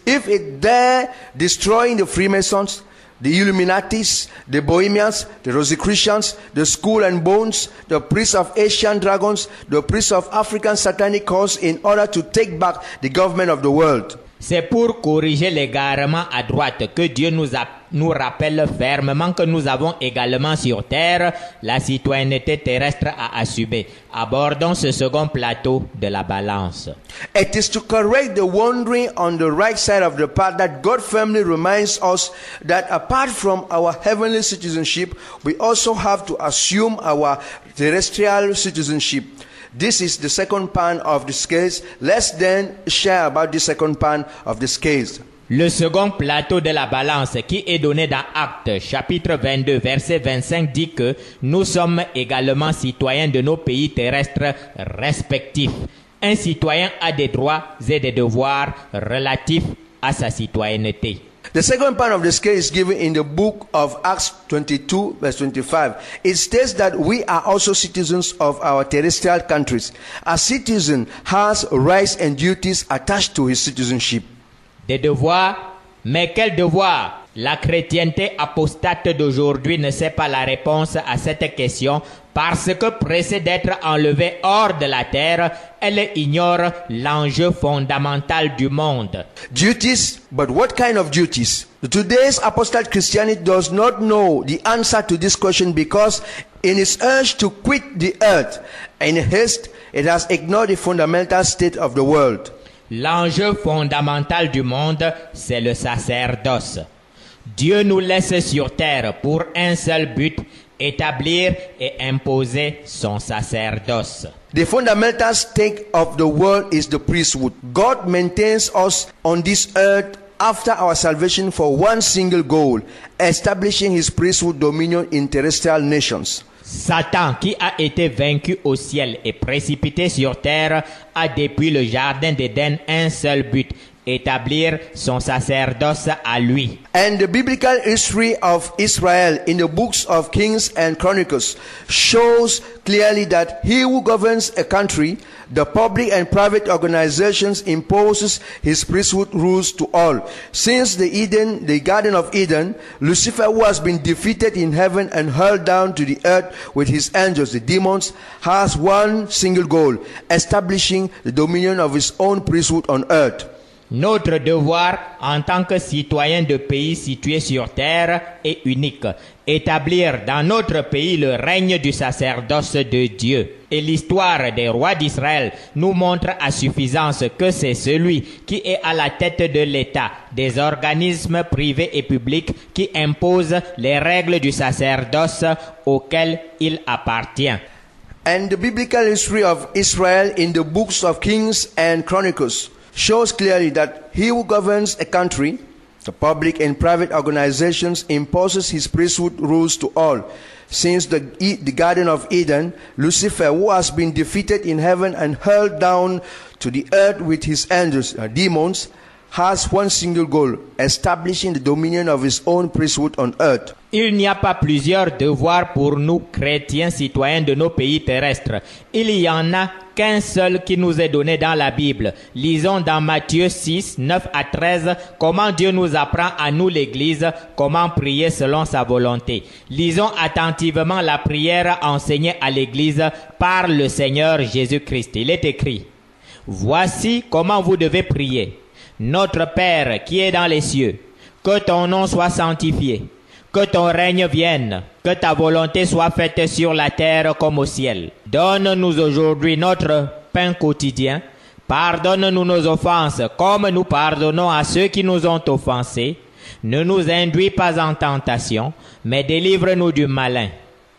it dare destroying the Freemasons, the Illuminatis, the Bohemians, the Rosicrucians, the Skull and Bones, the priests of Asian dragons, the priests of African satanic cults, in order to take back the government of the world. C'est pour corriger l'égarement à droite que Dieu nous rappelle fermement que nous avons également sur terre la citoyenneté terrestre à assumer. Abordons ce second plateau de la balance. It is to correct the wandering on the right side of the path that God firmly reminds us that apart from our heavenly citizenship, we also have to assume our terrestrial citizenship. This is the second pan of the scales. Let's then share about the second pan of the scales. Le second plateau de la balance qui est donné dans Actes chapitre 22 verset 25 dit que nous sommes également citoyens de nos pays terrestres respectifs. Un citoyen a des droits et des devoirs relatifs à sa citoyenneté. The second part of the scale is given in the book of Acts 22 verse 25. It states that we are also citizens of our terrestrial countries. A citizen has rights and duties attached to his citizenship. Des devoirs, mais quels devoirs? La chrétienté apostate d'aujourd'hui ne sait pas la réponse à cette question parce que pressée d'être enlevée hors de la terre, elle ignore l'enjeu fondamental du monde. Duties, but what kind of duties? Today's apostate Christianity does not know the answer to this question because in its urge to quit the earth, in haste, it has ignored the fundamental state of the world. L'enjeu fondamental du monde, c'est le sacerdoce. Dieu nous laisse sur terre pour un seul but, établir et imposer son sacerdoce. The fundamental state of the world is the priesthood. God maintains us on this earth after our salvation for one single goal, establishing his priesthood dominion in terrestrial nations. Satan, qui a été vaincu au ciel et précipité sur terre, a depuis le jardin d'Éden un seul but, établir son sacerdoce à lui. And the biblical history of Israel in the books of Kings and Chronicles shows clearly that he who governs a country, the public and private organizations, imposes his priesthood rules to all. Since the Garden of Eden, Lucifer, who has been defeated in heaven and hurled down to the earth with his angels, the demons, has one single goal, establishing the dominion of his own priesthood on earth. Notre devoir en tant que citoyens de pays situés sur terre est unique. Établir dans notre pays le règne du sacerdoce de Dieu. Et l'histoire des rois d'Israël nous montre à suffisance que c'est celui qui est à la tête de l'État, des organismes privés et publics qui imposent les règles du sacerdoce auxquelles il appartient. And the biblical history of Israel in the books of Kings and Chronicles shows clearly that he who governs a country, the public and private organizations, imposes his priesthood rules to all. Since the Garden of Eden, Lucifer, who has been defeated in heaven and hurled down to the earth with his angels, demons, has one single goal, establishing the dominion of his own priesthood on earth. Il n'y a pas plusieurs devoirs pour nous, chrétiens citoyens de nos pays terrestres. Il y en a qu'un seul qui nous est donné dans la Bible. Lisons dans Matthieu 6, 9 à 13, comment Dieu nous apprend à nous l'Église, comment prier selon sa volonté. Lisons attentivement la prière enseignée à l'Église par le Seigneur Jésus-Christ. Il est écrit, « Voici comment vous devez prier. Notre Père qui est dans les cieux, que ton nom soit sanctifié. Que ton règne vienne, que ta volonté soit faite sur la terre comme au ciel. Donne-nous aujourd'hui notre pain quotidien. Pardonne-nous nos offenses comme nous pardonnons à ceux qui nous ont offensés. Ne nous induis pas en tentation, mais délivre-nous du malin.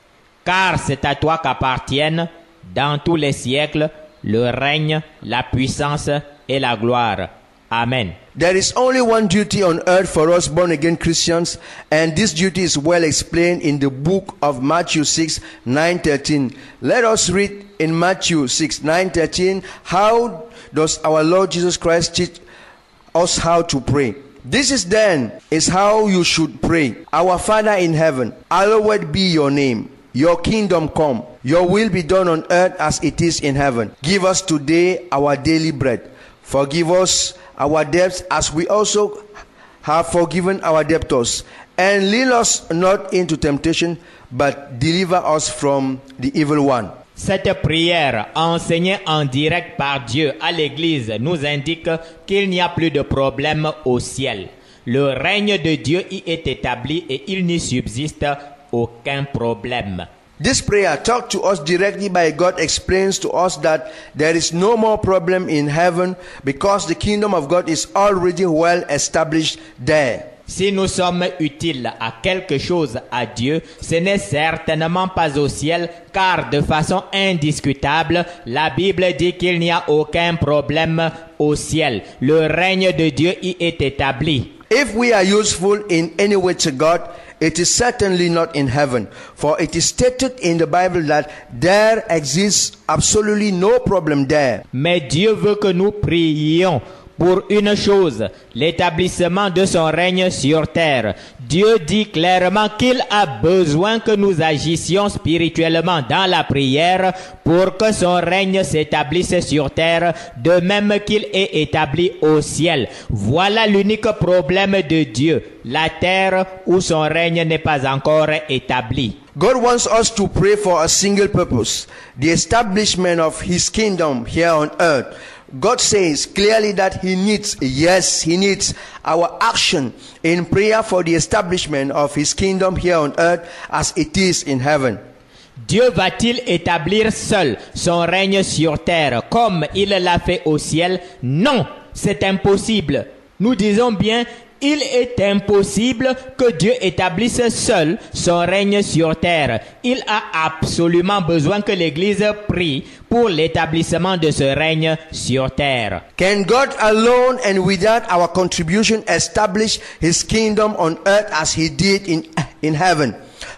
Car c'est à toi qu'appartiennent, dans tous les siècles, le règne, la puissance et la gloire. Amen. There is only one duty on earth for us born-again Christians, and this duty is well explained in the book of Matthew 6, 9-13. Let us read in Matthew 6, 9-13, how does our Lord Jesus Christ teach us how to pray. This is how you should pray. Our Father in heaven, hallowed be your name. Your kingdom come. Your will be done on earth as it is in heaven. Give us today our daily bread. Forgive us our debts as we also have forgiven our debtors. And lead us not into temptation, but deliver us from the evil one. Cette prière, enseignée en direct par Dieu à l'Église, nous indique qu'il n'y a plus de problème au ciel. Le règne de Dieu y est établi et il n'y subsiste aucun problème. This prayer, taught to us directly by God, explains to us that there is no more problem in heaven because the kingdom of God is already well established there. Si nous sommes utiles à quelque chose à Dieu, ce n'est certainement pas au ciel, car de façon indiscutable, la Bible dit qu'il n'y a aucun problème au ciel. Le règne de Dieu y est établi. If we are useful in any way to God, it is certainly not in heaven. For it is stated in the Bible that there exists absolutely no problem there. Mais Dieu veut que nous prions pour une chose, l'établissement de son règne sur terre. Dieu dit clairement qu'il a besoin que nous agissions spirituellement dans la prière pour que son règne s'établisse sur terre, de même qu'il est établi au ciel. Voilà l'unique problème de Dieu, la terre où son règne n'est pas encore établi. God wants us to pray for a single purpose, the establishment of His kingdom here on earth. God says clearly that He needs our action in prayer for the establishment of His kingdom here on earth as it is in heaven. Dieu va-t-il établir seul son règne sur terre comme il l'a fait au ciel? Non, c'est impossible. Nous disons bien, il est impossible que Dieu établisse seul son règne sur terre. Il a absolument besoin que l'Église prie pour l'établissement de ce règne sur terre. Can God alone and without our contribution establish His kingdom on earth as He did in heaven?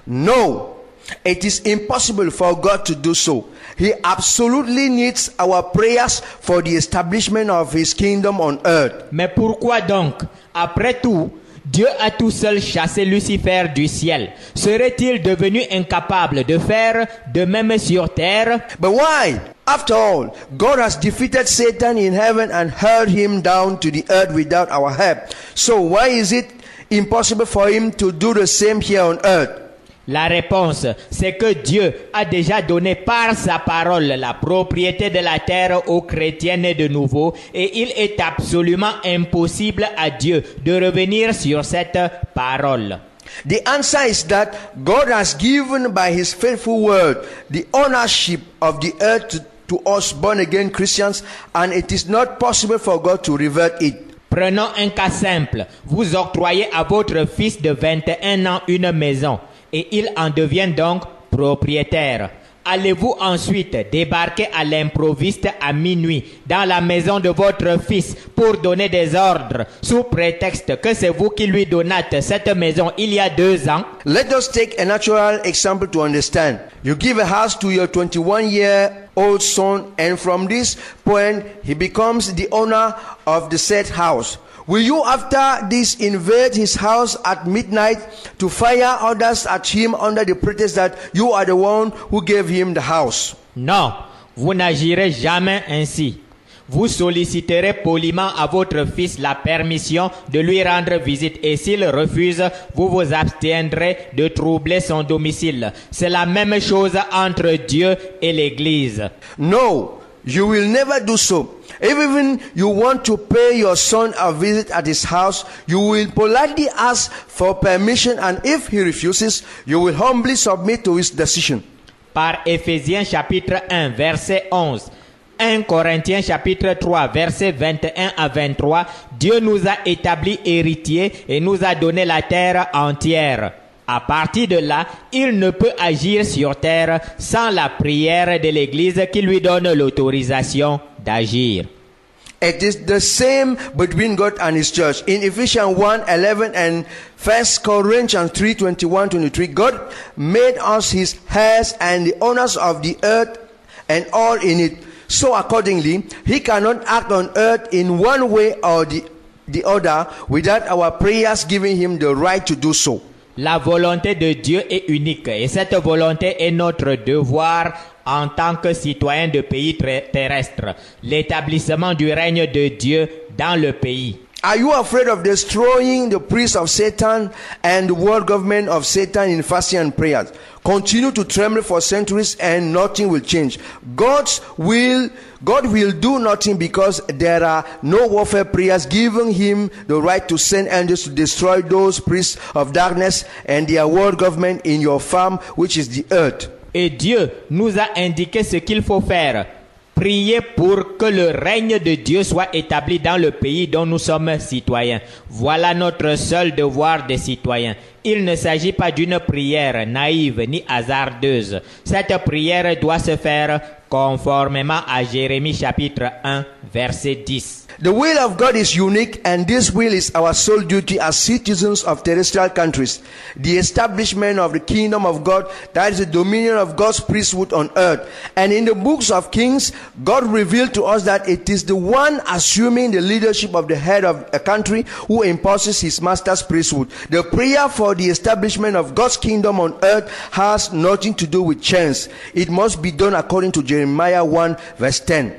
No. It is impossible for God to do so. He absolutely needs our prayers for the establishment of His kingdom on earth. Mais pourquoi donc? Après tout, Dieu a tout seul chassé Lucifer du ciel. Serait-il devenu incapable de faire de même sur terre? But why? After all, God has defeated Satan in heaven and hurled him down to the earth without our help. So why is it impossible for Him to do the same here on earth? La réponse, c'est que Dieu a déjà donné par sa parole la propriété de la terre aux chrétiens nés de nouveau et il est absolument impossible à Dieu de revenir sur cette parole. The answer is that God has given by His faithful word the ownership of the earth to us born-again Christians, and it is not possible for God to revert it. Prenons un cas simple. Vous octroyez à votre fils de 21 ans une maison. Et il en devient donc propriétaire. Allez-vous ensuite débarquer à l'improviste à minuit dans la maison de votre fils pour donner des ordres sous prétexte que c'est vous qui lui donnâtes cette maison il y a 2 ans? Let us take a natural example to understand. You give a house to your 21-year-old son, and from this point he becomes the owner of the said house. Will you after this invade his house at midnight to fire others at him under the pretext that you are the one who gave him the house? Non, vous n'agirez jamais ainsi. Vous solliciterez poliment à votre fils la permission de lui rendre visite et s'il refuse, vous vous abstiendrez de troubler son domicile. C'est la même chose entre Dieu et l'Église. No, you will never do so. If even you want to pay your son a visit at his house, you will politely ask for permission, and if he refuses, you will humbly submit to his decision. Par Éphésiens chapitre 1 verset 11, 1 Corinthiens chapitre 3 verset 21 à 23, Dieu nous a établis héritiers et nous a donné la terre entière. À partir de là, il ne peut agir sur terre sans la prière de l'Église qui lui donne l'autorisation d'agir. It is the same between God and His church. In Ephesians 1:11 and 1 Corinthians 3:21-23, God made us His heirs and the owners of the earth and all in it. So accordingly, He cannot act on earth in one way or the other without our prayers giving Him the right to do so. La volonté de Dieu est unique et cette volonté est notre devoir en tant que citoyens de pays terrestres, l'établissement du règne de Dieu dans le pays. Are you afraid of destroying the priests of Satan and the world government of Satan in fasting and prayers? Continue to tremble for centuries and nothing will change. God will do nothing because there are no warfare prayers giving Him the right to send angels to destroy those priests of darkness and their world government in your farm, which is the earth. Et Dieu nous a indiqué ce qu'il faut faire. Priez pour que le règne de Dieu soit établi dans le pays dont nous sommes citoyens. Voilà notre seul devoir de citoyens. Il ne s'agit pas d'une prière naïve ni hasardeuse. Cette prière doit se faire conformément à Jérémie chapitre 1, verset 10. The will of God is unique, and this will is our sole duty as citizens of terrestrial countries. The establishment of the kingdom of God, that is the dominion of God's priesthood on earth. And in the books of Kings, God revealed to us that it is the one assuming the leadership of the head of a country who imposes his master's priesthood. The prayer for the establishment of God's kingdom on earth has nothing to do with chance. It must be done according to Jeremiah 1 verse 10.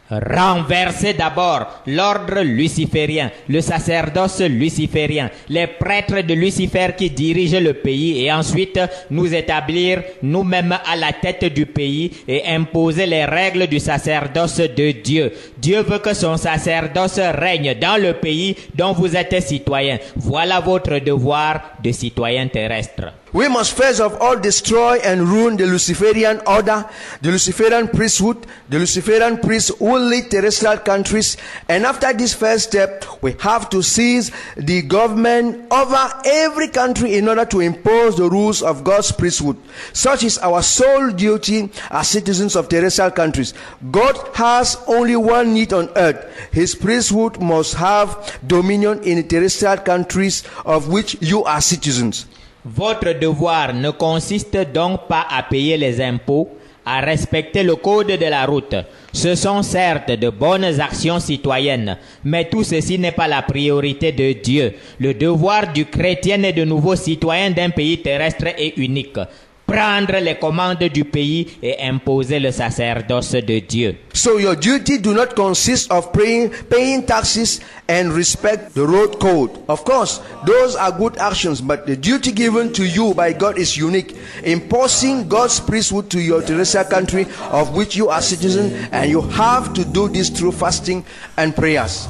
Renverser d'abord l'ordre luciférien, le sacerdoce luciférien, les prêtres de Lucifer qui dirigent le pays, et ensuite nous établir nous-mêmes à la tête du pays et imposer les règles du sacerdoce de Dieu. Dieu veut que son sacerdoce règne dans le pays dont vous êtes citoyen. Voilà votre devoir de citoyen terrestre. We must first of all destroy and ruin the Luciferian order, the Luciferian priesthood, the Luciferian priests who lead terrestrial countries. And after this first step, we have to seize the government over every country in order to impose the rules of God's priesthood. Such is our sole duty as citizens of terrestrial countries. God has only one need on earth. His priesthood must have dominion in the terrestrial countries of which you are citizens. Votre devoir ne consiste donc pas à payer les impôts, à respecter le code de la route. Ce sont certes de bonnes actions citoyennes, mais tout ceci n'est pas la priorité de Dieu. Le devoir du chrétien et de nouveau citoyen d'un pays terrestre est unique. Prendre les commandes du pays et imposer le sacerdoce de Dieu. So your duty do not consist of paying taxes and respect the road code. Of course, those are good actions, but the duty given to you by God is unique. Imposing God's priesthood to your terrestrial country of which you are citizen, and you have to do this through fasting and prayers.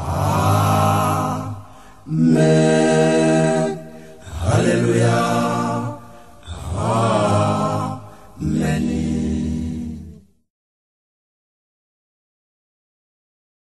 Amen. Hallelujah. Amen.